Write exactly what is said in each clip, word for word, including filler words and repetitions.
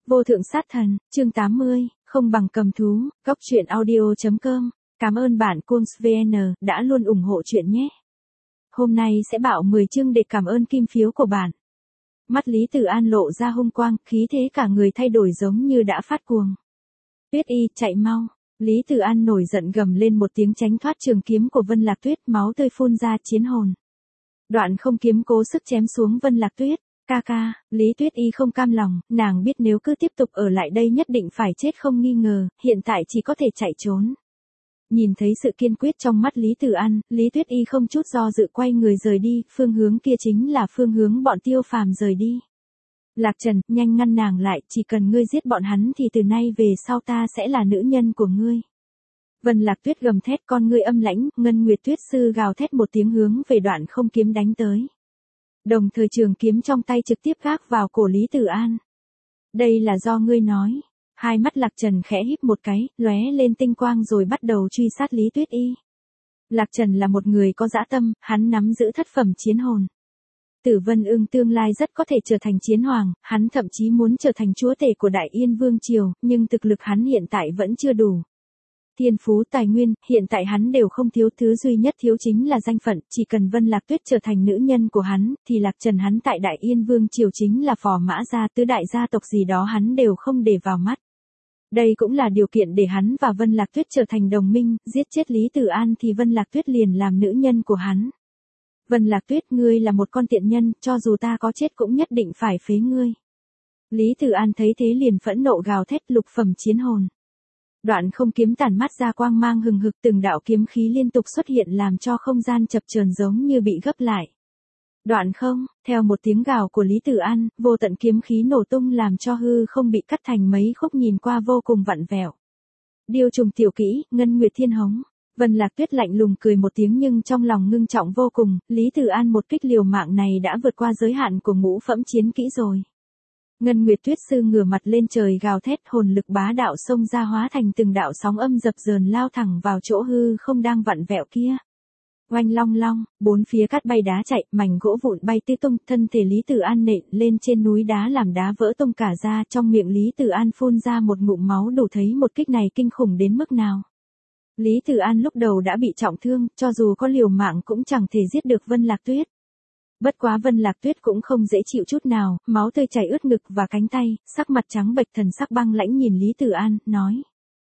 Vô thượng sát thần, chương tám mươi, không bằng cầm thú, góc truyện audio chấm com. Cảm ơn bạn Kunz vê en đã luôn ủng hộ chuyện nhé. Hôm nay sẽ bảo mười chương để cảm ơn kim phiếu của bạn. Mắt Lý Tử An lộ ra hung quang, khí thế cả người thay đổi giống như đã phát cuồng. Tuyết Y, chạy mau. Lý Tử An nổi giận gầm lên một tiếng tránh thoát trường kiếm của Vân Lạc Tuyết, máu tươi phun ra chiến hồn. Đoạn không kiếm cố sức chém xuống Vân Lạc Tuyết. Ca ca, Lý Tuyết Y không cam lòng, nàng biết nếu cứ tiếp tục ở lại đây nhất định phải chết không nghi ngờ, hiện tại chỉ có thể chạy trốn. Nhìn thấy sự kiên quyết trong mắt Lý Tử An, Lý Tuyết Y không chút do dự quay người rời đi, phương hướng kia chính là phương hướng bọn Tiêu Phàm rời đi. Lạc Trần, nhanh ngăn nàng lại, chỉ cần ngươi giết bọn hắn thì từ nay về sau ta sẽ là nữ nhân của ngươi. Vân Lạc Tuyết gầm thét, con ngươi âm lãnh, Ngân Nguyệt Tuyết Sư gào thét một tiếng hướng về Đoạn không kiếm đánh tới. Đồng thời trường kiếm trong tay trực tiếp gác vào cổ Lý Tử An. Đây là do ngươi nói. Hai mắt Lạc Trần khẽ híp một cái, lóe lên tinh quang rồi bắt đầu truy sát Lý Tuyết Y. Lạc Trần là một người có dã tâm, hắn nắm giữ thất phẩm chiến hồn. Tử Vân Ưng tương lai rất có thể trở thành chiến hoàng, hắn thậm chí muốn trở thành chúa tể của Đại Yên Vương Triều, nhưng thực lực hắn hiện tại vẫn chưa đủ. Thiên phú tài nguyên, hiện tại hắn đều không thiếu, thứ duy nhất thiếu chính là danh phận, chỉ cần Vân Lạc Tuyết trở thành nữ nhân của hắn, thì Lạc Trần hắn tại Đại Yên Vương Triều chính là phò mã gia, tứ đại gia tộc gì đó hắn đều không để vào mắt. Đây cũng là điều kiện để hắn và Vân Lạc Tuyết trở thành đồng minh, giết chết Lý Tử An thì Vân Lạc Tuyết liền làm nữ nhân của hắn. Vân Lạc Tuyết, ngươi là một con tiện nhân, cho dù ta có chết cũng nhất định phải phế ngươi. Lý Tử An thấy thế liền phẫn nộ gào thét, lục phẩm chiến hồn. Đoạn không kiếm tản mắt ra quang mang hừng hực, từng đạo kiếm khí liên tục xuất hiện làm cho không gian chập chờn giống như bị gấp lại. Đoạn không, theo một tiếng gào của Lý Tử An, vô tận kiếm khí nổ tung làm cho hư không bị cắt thành mấy khúc nhìn qua vô cùng vặn vẹo. Điêu trùng tiểu kỹ, Ngân Nguyệt Thiên Hống. Vân Lạc Tuyết lạnh lùng cười một tiếng nhưng trong lòng ngưng trọng vô cùng, Lý Tử An một kích liều mạng này đã vượt qua giới hạn của ngũ phẩm chiến kỹ rồi. Ngân Nguyệt Tuyết Sư ngửa mặt lên trời gào thét, hồn lực bá đạo xông ra hóa thành từng đạo sóng âm dập dờn lao thẳng vào chỗ hư không đang vặn vẹo kia. Oanh long long, bốn phía cát bay đá chạy, mảnh gỗ vụn bay tứ tung, thân thể Lý Tử An nện lên trên núi đá làm đá vỡ tung cả ra, trong miệng Lý Tử An phun ra một ngụm máu, đủ thấy một kích này kinh khủng đến mức nào. Lý Tử An lúc đầu đã bị trọng thương, cho dù có liều mạng cũng chẳng thể giết được Vân Lạc Tuyết. Bất quá Vân Lạc Tuyết cũng không dễ chịu chút nào, máu tươi chảy ướt ngực và cánh tay, sắc mặt trắng bệch, thần sắc băng lãnh nhìn Lý Tử An, nói.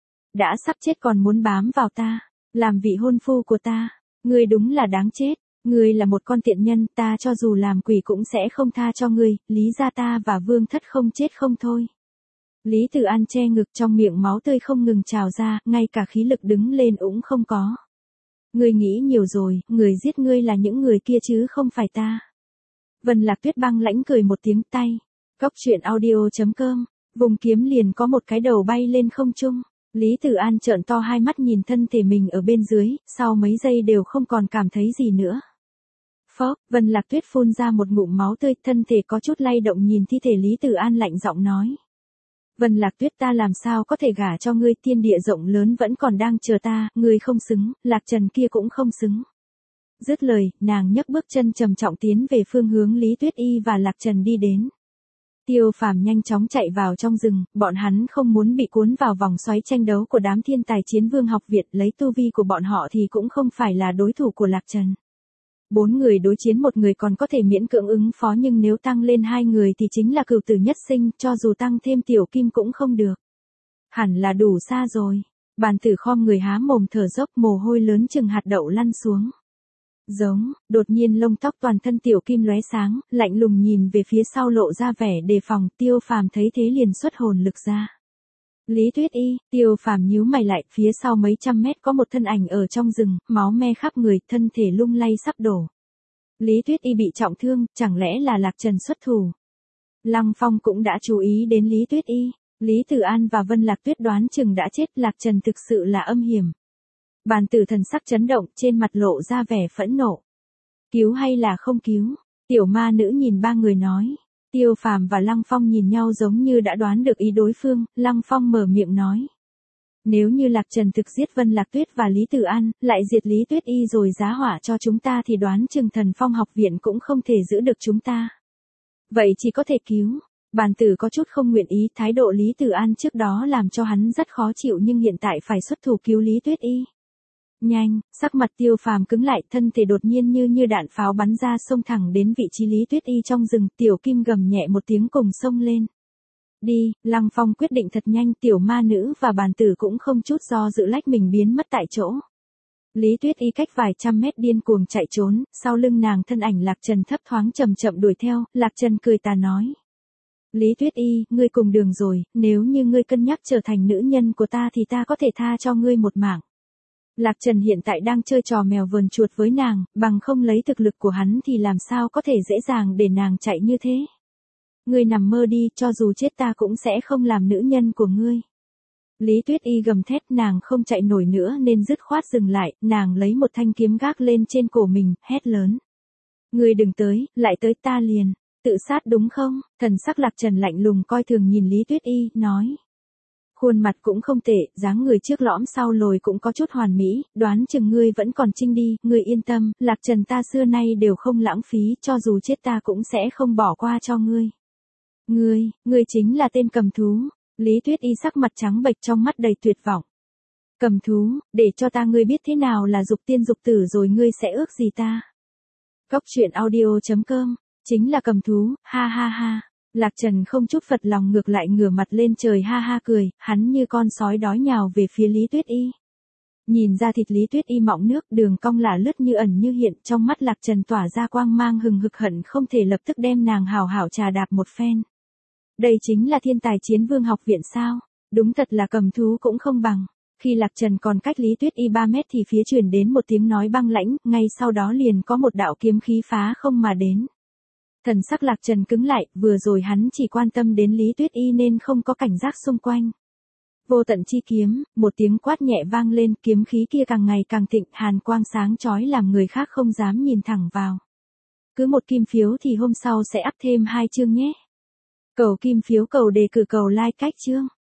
Đã sắp chết còn muốn bám vào ta, làm vị hôn phu của ta, ngươi đúng là đáng chết, ngươi là một con tiện nhân, ta cho dù làm quỷ cũng sẽ không tha cho ngươi, Lý gia ta và Vương thất không chết không thôi. Lý Tử An che ngực, trong miệng máu tươi không ngừng trào ra, ngay cả khí lực đứng lên cũng không có. Ngươi nghĩ nhiều rồi, người giết ngươi là những người kia chứ không phải ta. Vân Lạc Tuyết băng lãnh cười một tiếng, tay. Góc truyện audio chấm com, vùng kiếm liền có một cái đầu bay lên không trung. Lý Tử An trợn to hai mắt nhìn thân thể mình ở bên dưới, sau mấy giây đều không còn cảm thấy gì nữa. Phốc, Vân Lạc Tuyết phun ra một ngụm máu tươi, thân thể có chút lay động nhìn thi thể Lý Tử An lạnh giọng nói. Vân Lạc Tuyết, ta làm sao có thể gả cho ngươi, thiên địa rộng lớn vẫn còn đang chờ ta, ngươi không xứng, Lạc Trần kia cũng không xứng. Dứt lời, nàng nhấc bước chân trầm trọng tiến về phương hướng Lý Tuyết Y và Lạc Trần đi đến. Tiêu Phàm nhanh chóng chạy vào trong rừng, bọn hắn không muốn bị cuốn vào vòng xoáy tranh đấu của đám thiên tài chiến vương học viện, lấy tu vi của bọn họ thì cũng không phải là đối thủ của Lạc Trần. Bốn người đối chiến một người còn có thể miễn cưỡng ứng phó, nhưng nếu tăng lên hai người thì chính là cửu tử nhất sinh, cho dù tăng thêm tiểu kim cũng không được. Hẳn là đủ xa rồi. Bàn tử khom người há mồm thở dốc, mồ hôi lớn chừng hạt đậu lăn xuống. Giống, đột nhiên lông tóc toàn thân tiểu kim lóe sáng, lạnh lùng nhìn về phía sau lộ ra vẻ đề phòng, Tiêu Phàm thấy thế liền xuất hồn lực ra. Lý Tuyết Y, Tiêu Phàm nhíu mày lại, phía sau mấy trăm mét có một thân ảnh ở trong rừng, máu me khắp người, thân thể lung lay sắp đổ. Lý Tuyết Y bị trọng thương, chẳng lẽ là Lạc Trần xuất thủ? Lăng Phong cũng đã chú ý đến Lý Tuyết Y, Lý Tử An và Vân Lạc Tuyết đoán chừng đã chết, Lạc Trần thực sự là âm hiểm. Bàn tử thần sắc chấn động, trên mặt lộ ra vẻ phẫn nộ. Cứu hay là không cứu? Tiểu ma nữ nhìn ba người nói. Tiêu Phàm và Lăng Phong nhìn nhau giống như đã đoán được ý đối phương, Lăng Phong mở miệng nói. Nếu như Lạc Trần thực giết Vân Lạc Tuyết và Lý Tử An, lại diệt Lý Tuyết Y rồi giá hỏa cho chúng ta thì đoán chừng Thần Phong học viện cũng không thể giữ được chúng ta. Vậy chỉ có thể cứu. Bàn tử có chút không nguyện ý, thái độ Lý Tử An trước đó làm cho hắn rất khó chịu nhưng hiện tại phải xuất thủ cứu Lý Tuyết Y. Nhanh, sắc mặt Tiêu Phàm cứng lại, thân thể đột nhiên như như đạn pháo bắn ra xông thẳng đến vị trí Lý Tuyết Y trong rừng, Tiểu Kim gầm nhẹ một tiếng cùng xông lên. Đi, Lăng Phong quyết định thật nhanh, tiểu ma nữ và bàn tử cũng không chút do dự lách mình biến mất tại chỗ. Lý Tuyết Y cách vài trăm mét điên cuồng chạy trốn, sau lưng nàng thân ảnh Lạc Trần thấp thoáng chậm chậm đuổi theo, Lạc Trần cười tà nói. Lý Tuyết Y, ngươi cùng đường rồi, nếu như ngươi cân nhắc trở thành nữ nhân của ta thì ta có thể tha cho ngươi một mạng. Lạc Trần hiện tại đang chơi trò mèo vờn chuột với nàng, bằng không lấy thực lực của hắn thì làm sao có thể dễ dàng để nàng chạy như thế. Ngươi nằm mơ đi, cho dù chết ta cũng sẽ không làm nữ nhân của ngươi. Lý Tuyết Y gầm thét, nàng không chạy nổi nữa nên dứt khoát dừng lại, nàng lấy một thanh kiếm gác lên trên cổ mình, hét lớn. Ngươi đừng tới, lại tới ta liền. Tự sát đúng không? Thần sắc Lạc Trần lạnh lùng coi thường nhìn Lý Tuyết Y, nói. Khuôn mặt cũng không tệ, dáng người trước lõm sau lồi cũng có chút hoàn mỹ, đoán chừng ngươi vẫn còn trinh đi, ngươi yên tâm, Lạc Trần ta xưa nay đều không lãng phí, cho dù chết ta cũng sẽ không bỏ qua cho ngươi. Ngươi, ngươi chính là tên cầm thú. Lý Tuyết Y sắc mặt trắng bệch trong mắt đầy tuyệt vọng. Cầm thú, để cho ta ngươi biết thế nào là dục tiên dục tử rồi ngươi sẽ ước gì ta. Cốc truyện audio chấm com, chính là cầm thú, ha ha ha. Lạc Trần không chút phật lòng ngược lại ngửa mặt lên trời ha ha cười, hắn như con sói đói nhào về phía Lý Tuyết Y. Nhìn ra thịt Lý Tuyết Y mọng nước, đường cong lả lướt như ẩn như hiện, trong mắt Lạc Trần tỏa ra quang mang hừng hực, hận không thể lập tức đem nàng hào hảo trà đạp một phen. Đây chính là thiên tài chiến vương học viện sao? Đúng thật là cầm thú cũng không bằng. Khi Lạc Trần còn cách Lý Tuyết Y ba mét thì phía truyền đến một tiếng nói băng lãnh, ngay sau đó liền có một đạo kiếm khí phá không mà đến. Thần sắc Lạc Trần cứng lại, vừa rồi hắn chỉ quan tâm đến Lý Tuyết Y nên không có cảnh giác xung quanh. Vô tận chi kiếm, một tiếng quát nhẹ vang lên, kiếm khí kia càng ngày càng thịnh, hàn quang sáng chói làm người khác không dám nhìn thẳng vào. Cứ một kim phiếu thì hôm sau sẽ up thêm hai chương nhé. Cầu kim phiếu, cầu đề cử, cầu like cách chương.